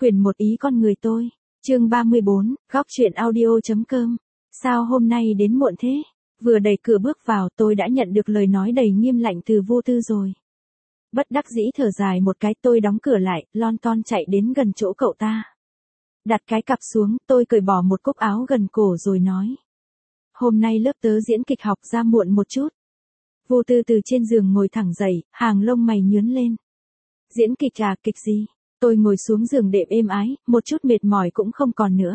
Quyển 1 Ý con người tôi. Chương 34, góc truyện audio.com. Sao hôm nay đến muộn thế? Vừa đẩy cửa bước vào tôi đã nhận được lời nói đầy nghiêm lạnh từ Vô Tư rồi. Bất đắc dĩ thở dài một cái, tôi đóng cửa lại, lon ton chạy đến gần chỗ cậu ta. Đặt cái cặp xuống, tôi cởi bỏ một cúc áo gần cổ rồi nói. Hôm nay lớp tớ diễn kịch học ra muộn một chút. Vô Tư từ trên giường ngồi thẳng dậy, hàng lông mày nhướng lên. Diễn kịch à, kịch gì? Tôi ngồi xuống giường đệm êm ái, một chút mệt mỏi cũng không còn nữa.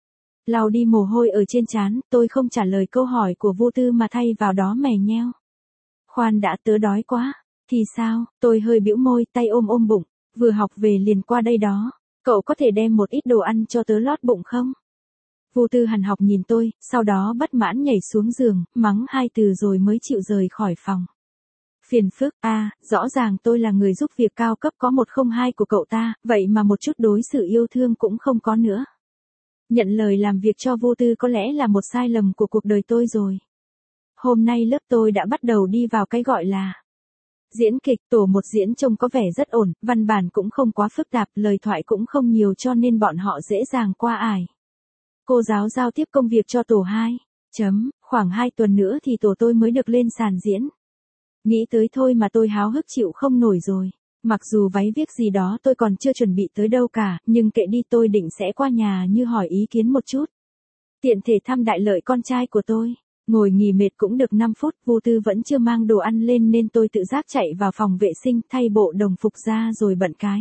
Lau đi mồ hôi ở trên trán, tôi không trả lời câu hỏi của Vô Tư mà thay vào đó mè nheo. Khoan đã, tớ đói quá. Thì sao? Tôi hơi bĩu môi, tay ôm bụng, vừa học về liền qua đây đó. Cậu có thể đem một ít đồ ăn cho tớ lót bụng không? Vô Tư hằn học nhìn tôi, sau đó bất mãn nhảy xuống giường, mắng 2 từ rồi mới chịu rời khỏi phòng. Phiền phức, rõ ràng tôi là người giúp việc cao cấp có 102 của cậu ta, vậy mà một chút đối xử yêu thương cũng không có nữa. Nhận lời làm việc cho Vô Tư có lẽ là một sai lầm của cuộc đời tôi rồi. Hôm nay lớp tôi đã bắt đầu đi vào cái gọi là diễn kịch. Tổ 1 diễn trông có vẻ rất ổn, văn bản cũng không quá phức tạp, lời thoại cũng không nhiều cho nên bọn họ dễ dàng qua ải. Cô giáo giao tiếp công việc cho tổ 2. Khoảng 2 tuần nữa thì tổ tôi mới được lên sàn diễn. Nghĩ tới thôi mà tôi háo hức chịu không nổi rồi. Mặc dù váy viết gì đó tôi còn chưa chuẩn bị tới đâu cả, nhưng kệ đi, tôi định sẽ qua nhà Như hỏi ý kiến một chút. Tiện thể thăm đại lợi con trai của tôi. Ngồi nghỉ mệt cũng được 5 phút, Vô Tư vẫn chưa mang đồ ăn lên nên tôi tự giác chạy vào phòng vệ sinh thay bộ đồng phục ra rồi bận cái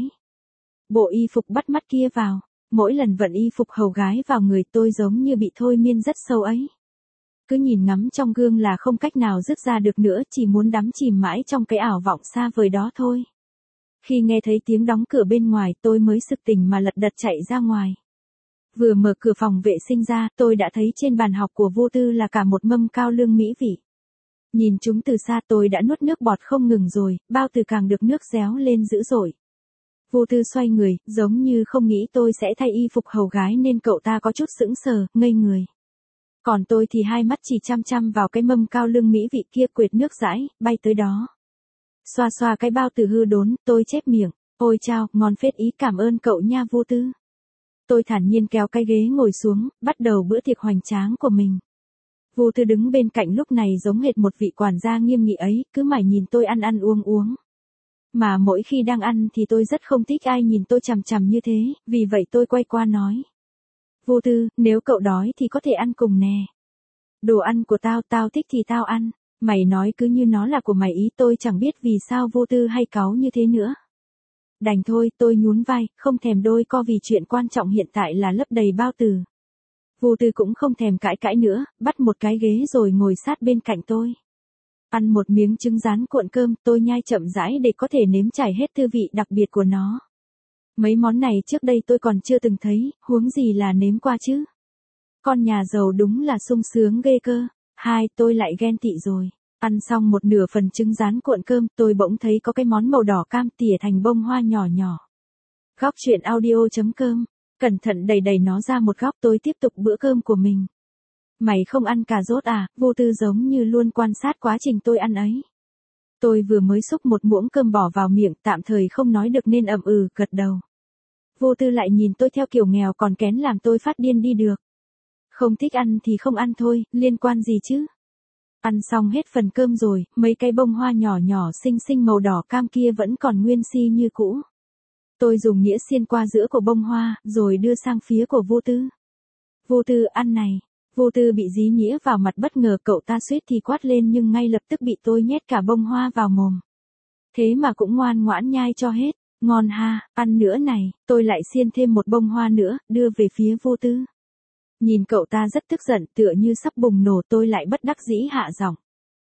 bộ y phục bắt mắt kia vào. Mỗi lần vận y phục hầu gái vào người tôi giống như bị thôi miên rất sâu ấy. Cứ nhìn ngắm trong gương là không cách nào dứt ra được nữa, chỉ muốn đắm chìm mãi trong cái ảo vọng xa vời đó thôi. Khi nghe thấy tiếng đóng cửa bên ngoài tôi mới sực tỉnh mà lật đật chạy ra ngoài. Vừa mở cửa phòng vệ sinh ra, tôi đã thấy trên bàn học của Vô Tư là cả một mâm cao lương mỹ vị. Nhìn chúng từ xa tôi đã nuốt nước bọt không ngừng rồi, bao từ càng được nước réo lên dữ dội. Vô Tư xoay người, giống như không nghĩ tôi sẽ thay y phục hầu gái nên cậu ta có chút sững sờ, ngây người. Còn tôi thì hai mắt chỉ chăm chăm vào cái mâm cao lương mỹ vị kia, quệt nước dãi, bay tới đó. Xoa xoa cái bao tử hư đốn, tôi chép miệng, ôi chao, ngon phết ý, cảm ơn cậu nha Vô Tư. Tôi thản nhiên kéo cái ghế ngồi xuống, bắt đầu bữa tiệc hoành tráng của mình. Vô Tư đứng bên cạnh lúc này giống hệt một vị quản gia nghiêm nghị ấy, cứ mải nhìn tôi ăn uống. Mà mỗi khi đang ăn thì tôi rất không thích ai nhìn tôi chằm chằm như thế, vì vậy tôi quay qua nói. Vô Tư, nếu cậu đói thì có thể ăn cùng nè. Đồ ăn của tao thích thì tao ăn. Mày nói cứ như nó là của mày ý, tôi chẳng biết vì sao Vô Tư hay cáu như thế nữa. Đành thôi, tôi nhún vai, không thèm đôi co vì chuyện quan trọng hiện tại là lấp đầy bao tử. Vô Tư cũng không thèm cãi nữa, bắt một cái ghế rồi ngồi sát bên cạnh tôi. Ăn một miếng trứng rán cuộn cơm, tôi nhai chậm rãi để có thể nếm trải hết tư vị đặc biệt của nó. Mấy món này trước đây tôi còn chưa từng thấy, huống gì là nếm qua chứ. Con nhà giàu đúng là sung sướng ghê cơ. Tôi lại ghen tị rồi. Ăn xong một nửa phần trứng rán cuộn cơm, tôi bỗng thấy có cái món màu đỏ cam tỉa thành bông hoa nhỏ nhỏ. Góc truyện audio.com. Cẩn thận đẩy nó ra một góc, tôi tiếp tục bữa cơm của mình. Mày không ăn cà rốt à? Vô Tư giống như luôn quan sát quá trình tôi ăn ấy. Tôi vừa mới xúc một muỗng cơm bỏ vào miệng, tạm thời không nói được nên gật đầu. Vô Tư lại nhìn tôi theo kiểu nghèo còn kén làm tôi phát điên đi được. Không thích ăn thì không ăn thôi, liên quan gì chứ? Ăn xong hết phần cơm rồi, mấy cái bông hoa nhỏ nhỏ xinh xinh màu đỏ cam kia vẫn còn nguyên si như cũ. Tôi dùng nĩa xiên qua giữa của bông hoa, rồi đưa sang phía của Vô Tư. Vô Tư, ăn này. Vô Tư bị dí nĩa vào mặt, bất ngờ cậu ta suýt thì quát lên nhưng ngay lập tức bị tôi nhét cả bông hoa vào mồm. Thế mà cũng ngoan ngoãn nhai cho hết. Ngon ha, ăn nữa này. Tôi lại xiên thêm một bông hoa nữa, đưa về phía Vô Tư. Nhìn cậu ta rất tức giận, tựa như sắp bùng nổ, tôi lại bất đắc dĩ hạ giọng.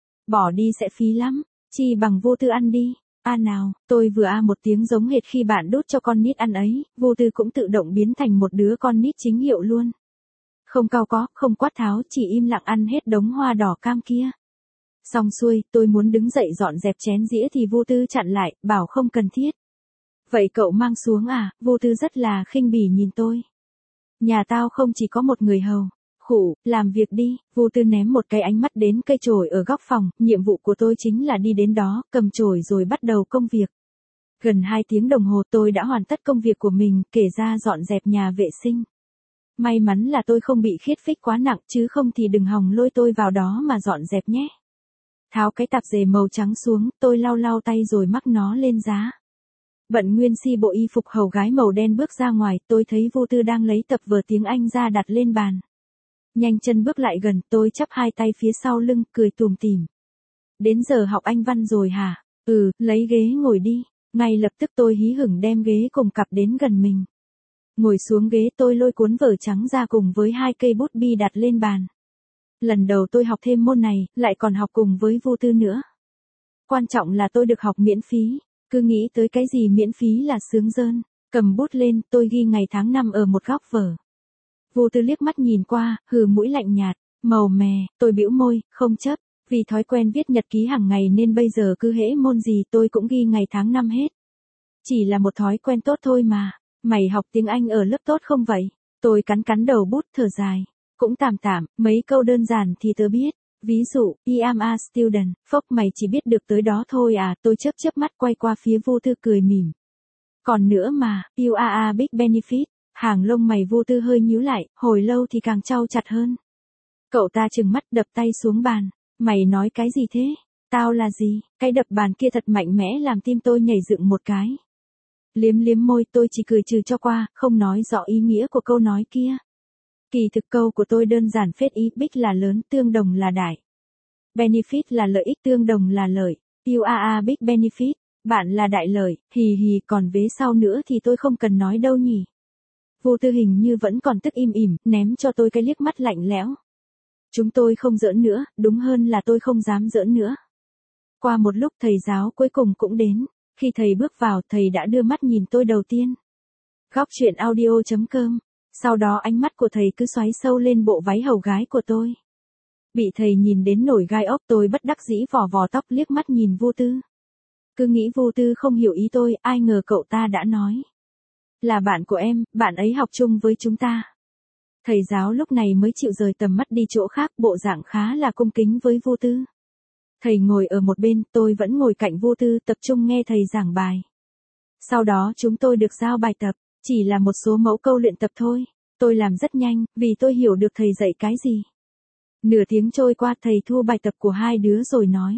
Bỏ đi sẽ phí lắm, chi bằng Vô Tư ăn đi. Nào, tôi vừa một tiếng giống hệt khi bạn đút cho con nít ăn ấy, Vô Tư cũng tự động biến thành một đứa con nít chính hiệu luôn. Không cau có, không quát tháo, chỉ im lặng ăn hết đống hoa đỏ cam kia. Xong xuôi, tôi muốn đứng dậy dọn dẹp chén dĩa thì Vô Tư chặn lại, bảo không cần thiết. Vậy cậu mang xuống à? Vô Tư rất là khinh bỉ nhìn tôi. Nhà tao không chỉ có một người hầu. Làm việc đi. Vô Tư ném một cái ánh mắt đến cây chổi ở góc phòng, nhiệm vụ của tôi chính là đi đến đó, cầm chổi rồi bắt đầu công việc. Gần 2 tiếng đồng hồ tôi đã hoàn tất công việc của mình, kể ra dọn dẹp nhà vệ sinh. May mắn là tôi không bị khiết phích quá nặng, chứ không thì đừng hòng lôi tôi vào đó mà dọn dẹp nhé. Tháo cái tạp dề màu trắng xuống, tôi lau lau tay rồi mắc nó lên giá. Bận nguyên si bộ y phục hầu gái màu đen bước ra ngoài, tôi thấy Vô Tư đang lấy tập vở tiếng Anh ra đặt lên bàn. Nhanh chân bước lại gần, tôi chắp hai tay phía sau lưng, cười tủm tỉm. Đến giờ học Anh văn rồi hả? Ừ, lấy ghế ngồi đi. Ngay lập tức tôi hí hửng đem ghế cùng cặp đến gần mình. Ngồi xuống ghế tôi lôi cuốn vở trắng ra cùng với 2 cây bút bi đặt lên bàn. Lần đầu tôi học thêm môn này, lại còn học cùng với Vô Tư nữa. Quan trọng là tôi được học miễn phí, cứ nghĩ tới cái gì miễn phí là sướng rơn. Cầm bút lên, tôi ghi ngày tháng năm ở một góc vở. Vô Tư liếc mắt nhìn qua, hừ mũi lạnh nhạt, màu mè, tôi bĩu môi, không chấp. Vì thói quen viết nhật ký hàng ngày nên bây giờ cứ hễ môn gì tôi cũng ghi ngày tháng năm hết. Chỉ là một thói quen tốt thôi mà. Mày học tiếng Anh ở lớp tốt không vậy? Tôi cắn cắn đầu bút thở dài. Cũng tạm tạm, mấy câu đơn giản thì tớ biết. Ví dụ, I am a student, phốc mày chỉ biết được tới đó thôi à, tôi chớp mắt quay qua phía Vô Tư cười mỉm. Còn nữa mà, you are a big benefit, hàng lông mày Vô Tư hơi nhíu lại, hồi lâu thì càng trau chặt hơn. Cậu ta trừng mắt đập tay xuống bàn, mày nói cái gì thế? Tao là gì? Cái đập bàn kia thật mạnh mẽ làm tim tôi nhảy dựng một cái. Liếm liếm môi tôi chỉ cười trừ cho qua, không nói rõ ý nghĩa của câu nói kia. Kỳ thực câu của tôi đơn giản phết ý, big là lớn, tương đồng là đại. Benefit là lợi ích, tương đồng là lợi. You are a big benefit, bạn là đại lợi, hì hì, còn vế sau nữa thì tôi không cần nói đâu nhỉ. Vô Tư hình như vẫn còn tức im ỉm, ném cho tôi cái liếc mắt lạnh lẽo. Chúng tôi không giỡn nữa, đúng hơn là tôi không dám giỡn nữa. Qua một lúc thầy giáo cuối cùng cũng đến. Khi thầy bước vào, thầy đã đưa mắt nhìn tôi đầu tiên. Góc truyện audio.com. Sau đó ánh mắt của thầy cứ xoáy sâu lên bộ váy hầu gái của tôi. Bị thầy nhìn đến nổi gai ốc, tôi bất đắc dĩ vò vò tóc liếc mắt nhìn Vô Tư. Cứ nghĩ Vô Tư không hiểu ý tôi, ai ngờ cậu ta đã nói. Là bạn của em, bạn ấy học chung với chúng ta. Thầy giáo lúc này mới chịu rời tầm mắt đi chỗ khác, bộ dạng khá là cung kính với Vô Tư. Thầy ngồi ở một bên, tôi vẫn ngồi cạnh Vô Tư tập trung nghe thầy giảng bài. Sau đó chúng tôi được giao bài tập, chỉ là một số mẫu câu luyện tập thôi. Tôi làm rất nhanh, vì tôi hiểu được thầy dạy cái gì. Nửa tiếng trôi qua thầy thu bài tập của hai đứa rồi nói.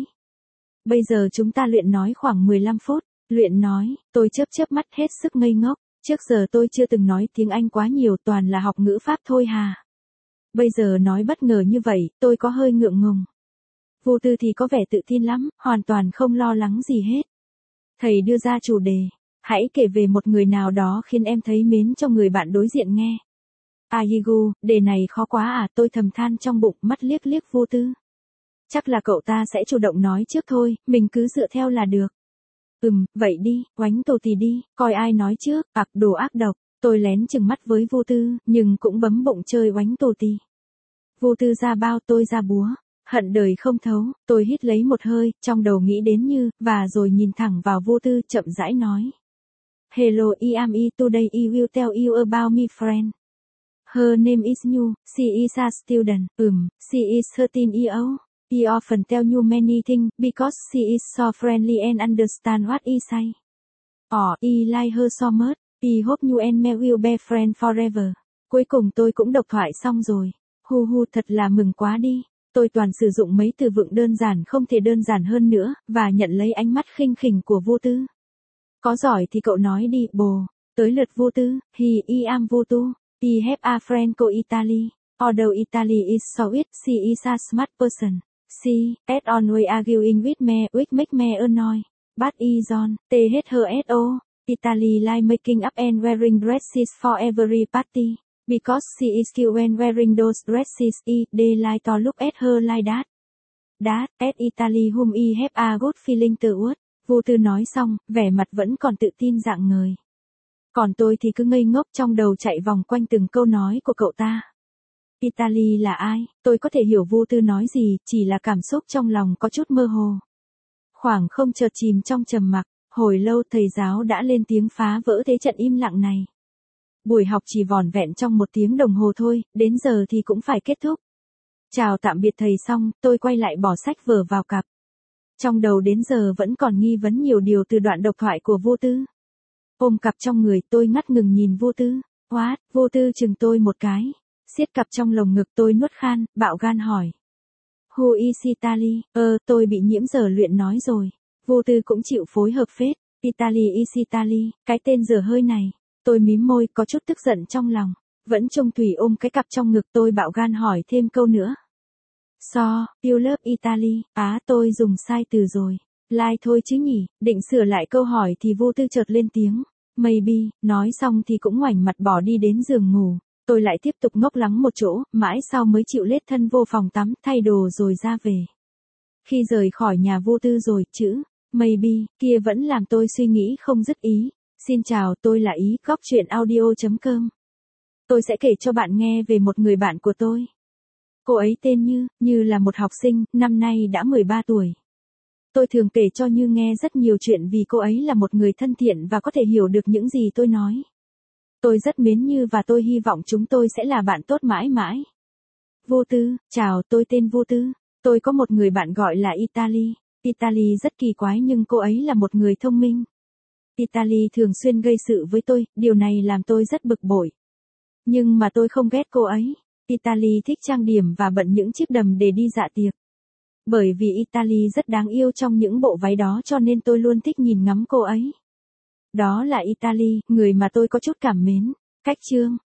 Bây giờ chúng ta luyện nói khoảng 15 phút. Luyện nói, tôi chớp mắt hết sức ngây ngốc. Trước giờ tôi chưa từng nói tiếng Anh quá nhiều, toàn là học ngữ pháp thôi hà. Bây giờ nói bất ngờ như vậy, tôi có hơi ngượng ngùng. Vô Tư thì có vẻ tự tin lắm, hoàn toàn không lo lắng gì hết. Thầy đưa ra chủ đề, hãy kể về một người nào đó khiến em thấy mến cho người bạn đối diện nghe. Ayigu, đề này khó quá à, tôi thầm than trong bụng, mắt liếc liếc Vô Tư. Chắc là cậu ta sẽ chủ động nói trước thôi, mình cứ dựa theo là được. Vậy đi, oánh tù tì đi, coi ai nói trước, đồ ác độc. Tôi lén chừng mắt với Vô Tư, nhưng cũng bấm bụng chơi oánh tù tì. Vô Tư ra bao, tôi ra búa. Hận đời không thấu, tôi hít lấy một hơi, trong đầu nghĩ đến Như, và rồi nhìn thẳng vào Vô Tư, chậm rãi nói. Hello, I am I, today I will tell you about my friend. Her name is Nhu, she is a student, she is 13 years old. I often tell you many things, because she is so friendly and understand what I say. I like her so much, I hope you and me will be friends forever. Cuối cùng tôi cũng độc thoại xong rồi. Thật là mừng quá đi. Tôi toàn sử dụng mấy từ vựng đơn giản không thể đơn giản hơn nữa, và nhận lấy ánh mắt khinh khỉnh của Vô Tư. Có giỏi thì cậu nói đi, bồ. Tới lượt Vô Tư, I am Vô Tư. I have a friend called Italy. Although Italy is so weird, she is a smart person. She, as always arguing with me, which make me annoy. But is on, THRSO. Italy like making up and wearing dresses for every party. Because she is cute when wearing those dresses, they like to look at her like that. That, at Italy whom I have a good feeling toward. Vô Tư nói xong, vẻ mặt vẫn còn tự tin rạng ngời. Còn tôi thì cứ ngây ngốc, trong đầu chạy vòng quanh từng câu nói của cậu ta. Italy là ai? Tôi có thể hiểu Vô Tư nói gì, chỉ là cảm xúc trong lòng có chút mơ hồ. Khoảng không chợt chìm trong trầm mặc, hồi lâu thầy giáo đã lên tiếng phá vỡ thế trận im lặng này. Buổi học chỉ vỏn vẹn trong 1 tiếng đồng hồ thôi, đến giờ thì cũng phải kết thúc. Chào tạm biệt thầy xong, tôi quay lại bỏ sách vở vào cặp. Trong đầu đến giờ vẫn còn nghi vấn nhiều điều từ đoạn độc thoại của Vô Tư. Ôm cặp trong người tôi ngắt ngừng nhìn Vô Tư. What? Vô Tư chừng tôi một cái. Siết cặp trong lồng ngực tôi nuốt khan, bạo gan hỏi. Who is Italy? Tôi bị nhiễm giờ luyện nói rồi. Vô Tư cũng chịu phối hợp phết. Italy is Italy, cái tên dở hơi này. Tôi mím môi có chút tức giận trong lòng. Vẫn trông Thủy ôm cái cặp trong ngực tôi bạo gan hỏi thêm câu nữa. You love Italy, tôi dùng sai từ rồi. Lai thôi chứ nhỉ, định sửa lại câu hỏi thì Vô Tư chợt lên tiếng. Maybe, nói xong thì cũng ngoảnh mặt bỏ đi đến giường ngủ. Tôi lại tiếp tục ngốc lắng một chỗ, mãi sau mới chịu lết thân vô phòng tắm, thay đồ rồi ra về. Khi rời khỏi nhà Vô Tư rồi, chữ maybe kia vẫn làm tôi suy nghĩ không dứt ý. Xin chào, tôi là Ý, góc truyện audio.com. Tôi sẽ kể cho bạn nghe về một người bạn của tôi. Cô ấy tên Như là một học sinh, năm nay đã 13 tuổi. Tôi thường kể cho Như nghe rất nhiều chuyện vì cô ấy là một người thân thiện và có thể hiểu được những gì tôi nói. Tôi rất mến Như và tôi hy vọng chúng tôi sẽ là bạn tốt mãi mãi. Vô Tư, chào, tôi tên Vô Tư. Tôi có một người bạn gọi là Italy. Italy rất kỳ quái nhưng cô ấy là một người thông minh. Italy thường xuyên gây sự với tôi, điều này làm tôi rất bực bội. Nhưng mà tôi không ghét cô ấy. Italy thích trang điểm và bận những chiếc đầm để đi dạ tiệc. Bởi vì Italy rất đáng yêu trong những bộ váy đó cho nên tôi luôn thích nhìn ngắm cô ấy. Đó là Italy, người mà tôi có chút cảm mến. Cách chương